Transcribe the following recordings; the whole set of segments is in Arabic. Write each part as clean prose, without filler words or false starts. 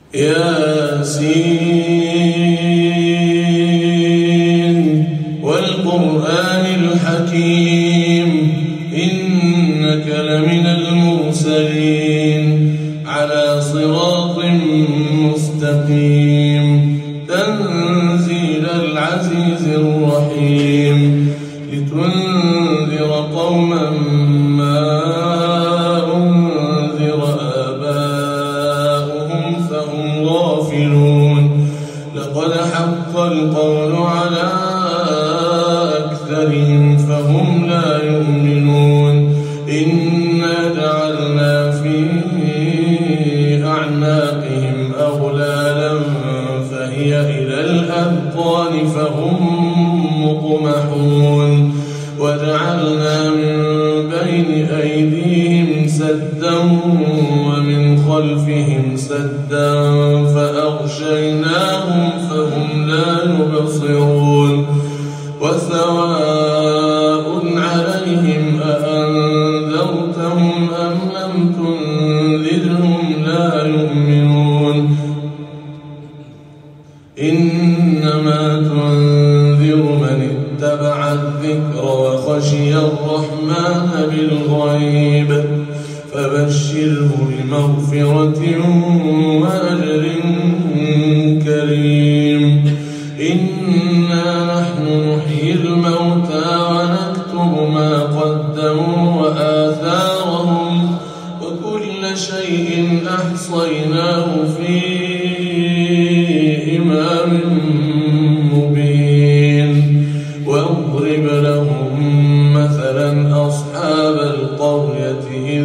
ياسين والقرآن الحكيم إنك لمن المرسلين على صراط مستقيم تنزيل العزيز الرحيم لتنذر قوما ما أنذر آباؤهم فهم غافلون لقد حق القول على أكثرهم فهم لا يؤمنون إنا جعلنا في أعناقهم أغلالا فهي إلى الأذقان فهم مقمحون وجعلنا من بين أيديهم سدا ومن خلفهم سدا فأغشيناهم فهم لا يبصرون وسواء عليهم أأنذرتهم أم لم تنذرهم لا يؤمنون إنما تنذر من اتبع الذكر وخشي الرحمن بالغيب فبشره بمغفرة وأجر كريم إنا نحن نحيي الموتى ونكتب ما قدموا وآثارهم وكل شيء أحصيناه في إمام مبين واضرب لهم مثلا أصحاب القرية إذ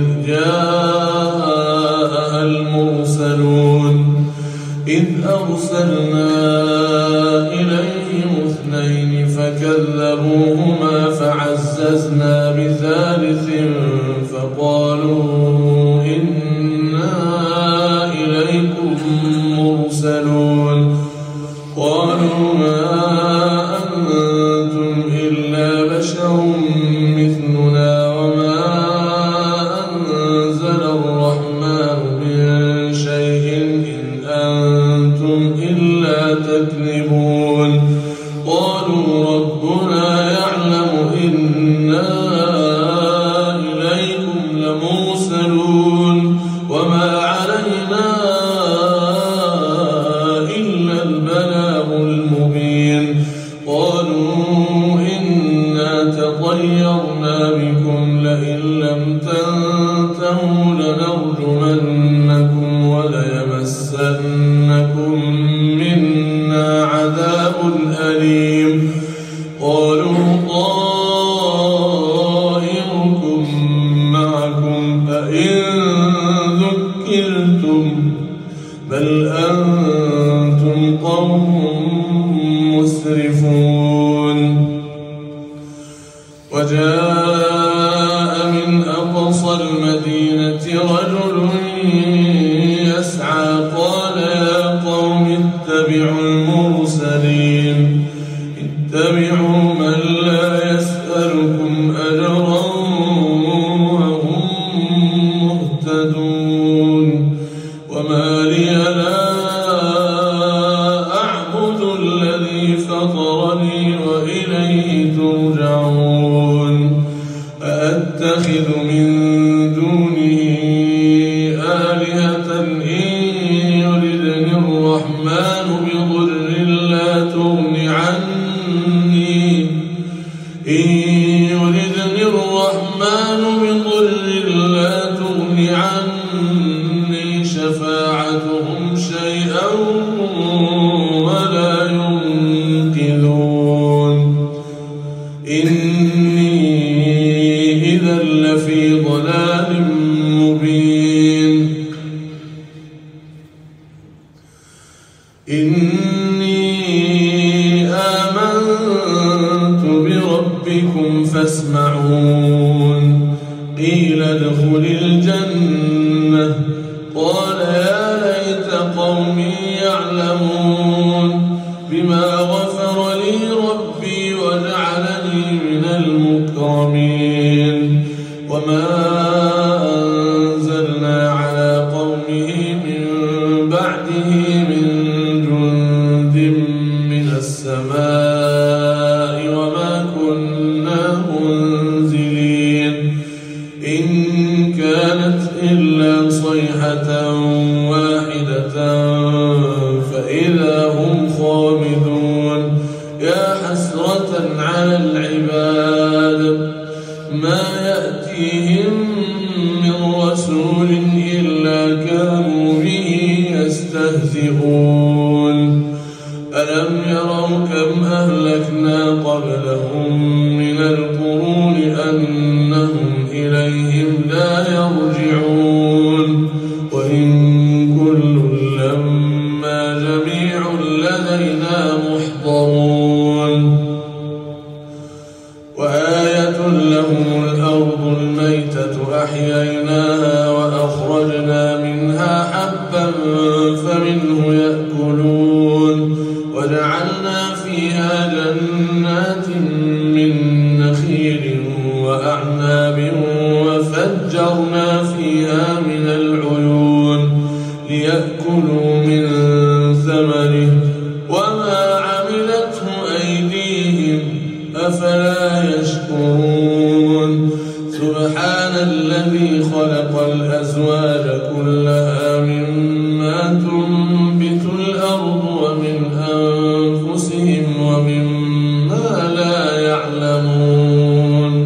جاءها المرسلون إذ أرسلنا إليهم اثنين فكذبوهما فعززنا بثالث فقالوا إنا إليكم مرسلون قالوا ما أنتم إلا بشر مثلنا وما أنزل الرحمن من شيء إن أنتم إلا تكذبون قالوا ربنا يعلم إنا إليكم لمرسلون وما علينا إلا البلاغ المبين قالوا إنا تطيرنا بكم لئن لم تنتهوا لنرجمنكم وليمسنكم منا عذاب أليم قالوا طائركم معكم أئن ذكرتم بل أنتم قوم مسرفون وجاء من أقصى المدينة رجل يسعى قال يا قوم اتبعوا المرسلين اتبعوا من لا يسألكم أجرا وهم مهتدون وما لي لا أعبد الذي فطرني وإليه ترجعون أأتخذ من دونه آلهة إن يردني الرحمن بضر لا تغن عني شفاعتهم شيئا ولا ينقذون إني إذا لفي ضلال مبين إني آمنت بربكم فاسمعون قيل ادخل الجنة قال يا ليت قومي يعلمون بما غفر لي ربي وجعلني من المكرمين وما أنزلنا على قومه من بعد بعده من جند من السماء وما كنا منزلين إن كانت إلا صيحة واحدة فإذا هم خامدون يا حسرة على العباد ما يأتيهم من رسول إلا كانوا به يستهزئون ألم يروا كم أهلكنا قبلهم من القرون أنهم إليهم لا يرجعون وإن كل لما جميع لدينا محضرون وآية لهم الأرض الميتة أحييناها وأخرجنا منها حبا فمنه يأكلون وجعلنا فيها جنات من نخيل وأعناب وفجرنا فيها من العيون ليأكلوا من ثمره وما عملته أيديهم أفلا يشكرون سبحان الذي خلق الأزواج كلها مما تنبت الأرض ومن أنفسهم ومما لا يعلمون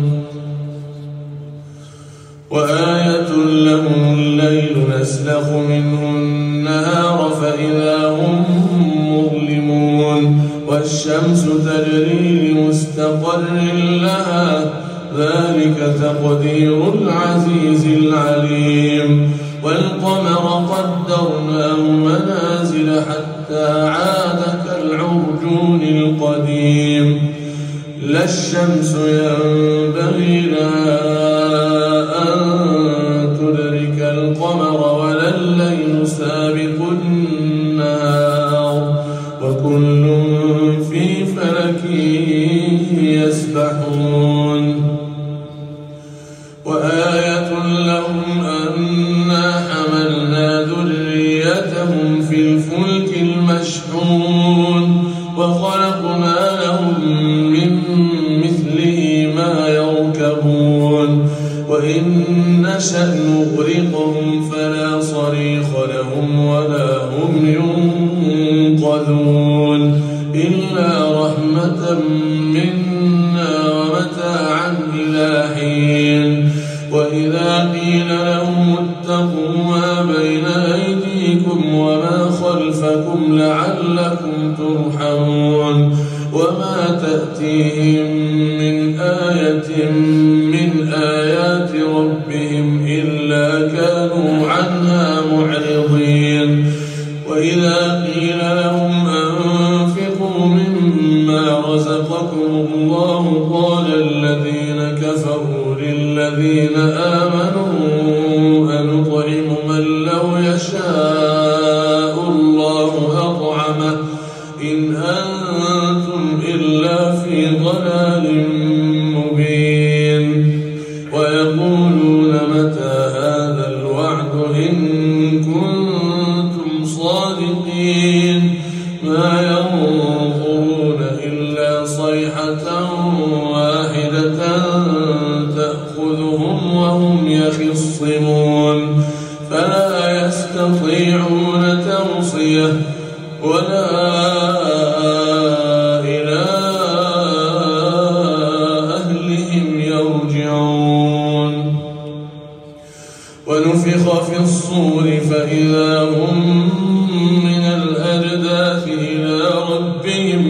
وآية لهم الليل نسلخ منه النهار فإذا هم مظلمون والشمس تجري لمستقر لها ذلك تقدير العزيز العليم والقمر قدرناه منازل حتى عاد كالعرجون القديم لا الشمس ينبغي لها أن تدرك القمر ولا الليل سابق النهار وكل في فلك يسبحون وآية لهم أنا حملنا ذريتهم في الفلك المشحون وخلقنا لهم من مثله ما يركبون وإن نشأ نغرقهم فلا صريخ لهم ولا هم ينقذون إلا رحمة منا ومتاعا إلى حين وإذا قيل لهم اتقوا ما بين أيديكم وما خلفكم لعلكم ترحمون وما تأتيهم من آية من آيات ربهم إلا كانوا عنها معرضين وإذا قيل لهم أنفقوا مما رزقكم الله قال الذين كفروا للذين آمنوا أنطعم من لو يشاء الله أطعمه إن أنتم إلا في ضلال مبين ويقولون متى هذا الوعد إن كنتم صادقين ما ينظرون إلا صيحة واحدة تأخذهم وهم يخصمون فلا يستطيعون توصية ولا إلى أهلهم يرجعون ونفخ في الصور فإذا هم من الأجداث إلى ربهم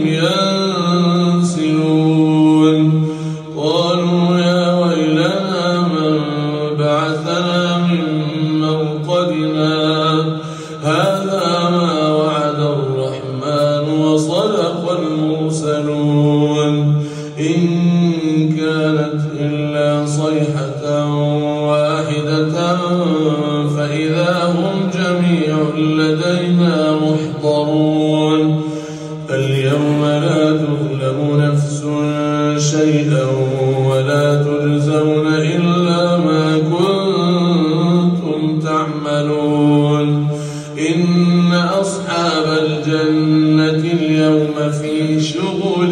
ينسلون قالوا يا ويلنا من بعثنا من مرقدنا هذا ما وعد الرحمن وصدق المرسلون إن كانت إلا صيحة واحدة فإذا هم جميع لدينا محضرون فاليوم لا تظلم نفس شيئا ولا تجزون إلا ما كنتم تعملون إن أصحاب الجنة اليوم في شغل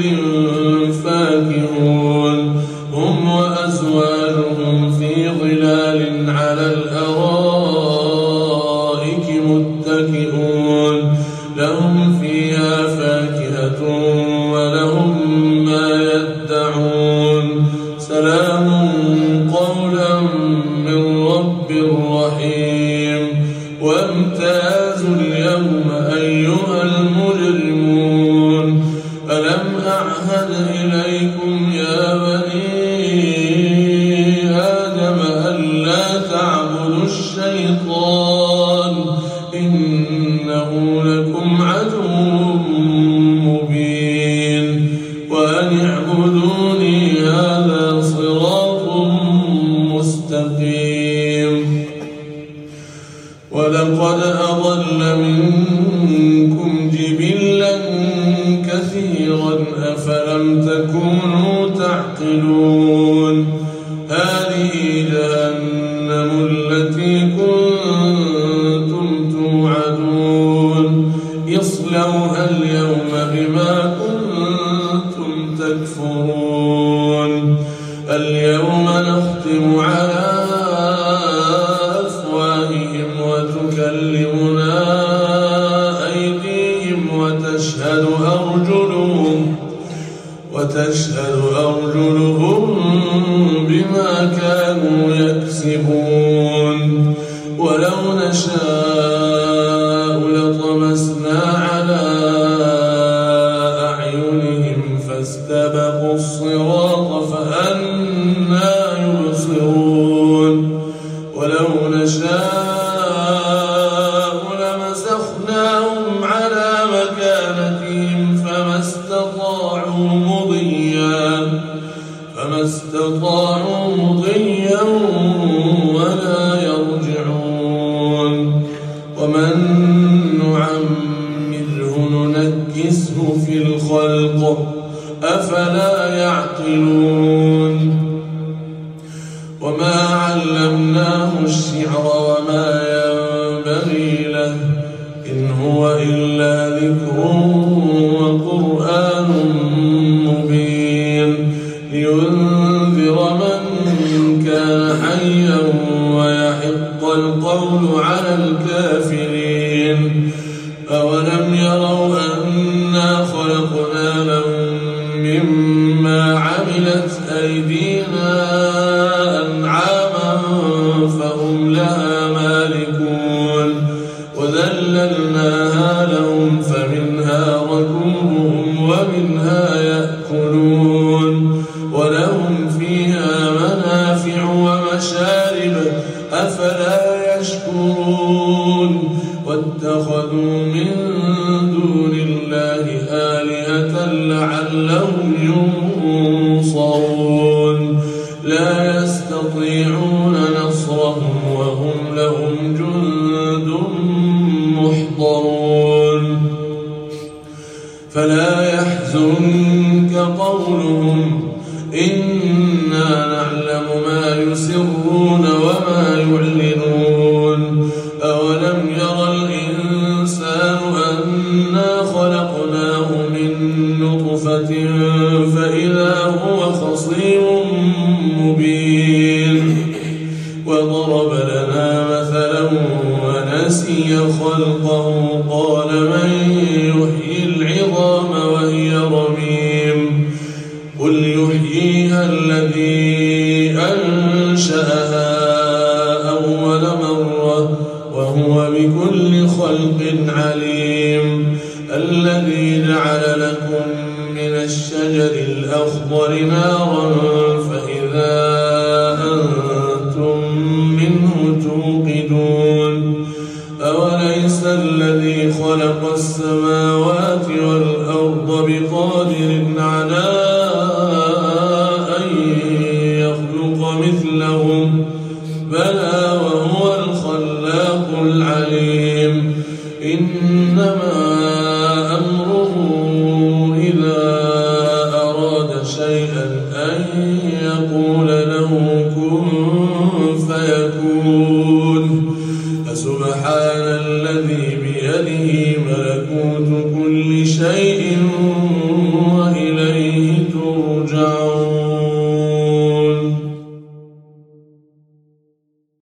فاكهون هم وأزواجهم في ظلال على الأرائك متكئون لهم فيها فاكهة ولهم ما يدعون سلام قولا من رب رحيم وامتازوا اليوم أيها المجرمون ألم أعهد إليكم يا بني آدم ألا تعبدوا الشيطان إنه لكم عدو مبين وأن اعبدوني هذا صراط مستقيم ولقد أضل منكم جبلا كثيرا أفلم تكونوا تعقلون هذه جهنم التي كنتم توعدون اصلوها اليوم بما كنتم تكفرون اليوم نختم على أفواههم وتكلمنا أيديهم وتشهد أرجلهم بما كانوا يكسبون ولو نشاء لطمسنا على أعينهم فاستبقوا الصراط فأنى يبصرون ولو نشاء لمسخناهم على مكانتهم فما استطاعوا مضيا ولا يرجعون ومن نعمره ننكسه في الخلق أفلا يعقلون وما علمناه الشعر وما ينبغي له إن هو إلا ذكر وقرآن مبين لينذر من كان حيا ويحق القول على الكافرين أولم يروا أنا خلقنا لهم مما عملت أيدينا أنعاما فهم لها مالكون وذللناها لهم فمنها ركوبهم ومنها يأكلون ولهم فيها منافع ومشارب أفلا يشكرون واتخذوا من دون الله آلهة لعلهم ينصرون لا يستطيعون نصرهم وهم لهم جند محضرون فلا يحزنك قولهم إنا نعلم ما يسرون وما يعلنون أولم ير الإنسان أنا خلقناه من نطفة فإذا هو خصيم مبين وضرب لنا مثلا ونسي خلقه قال من يحيي العظام وهي رميم قل يحييها الذي أنشأها أول مرة وهو بكل خلق عليم الذي جعل لكم من الشجر الأخضر نارا فإذا أنتم منه توقدون أوليس الذي خلق السماوات والأرض بقادر على أن يخلق مثلهم بلى وهو الخلاق العليم إنما أمره إذا أراد شيئا أن يقول له كن فيكون فسبحان الذي بيده ملكوت كل شيء وإليه ترجعون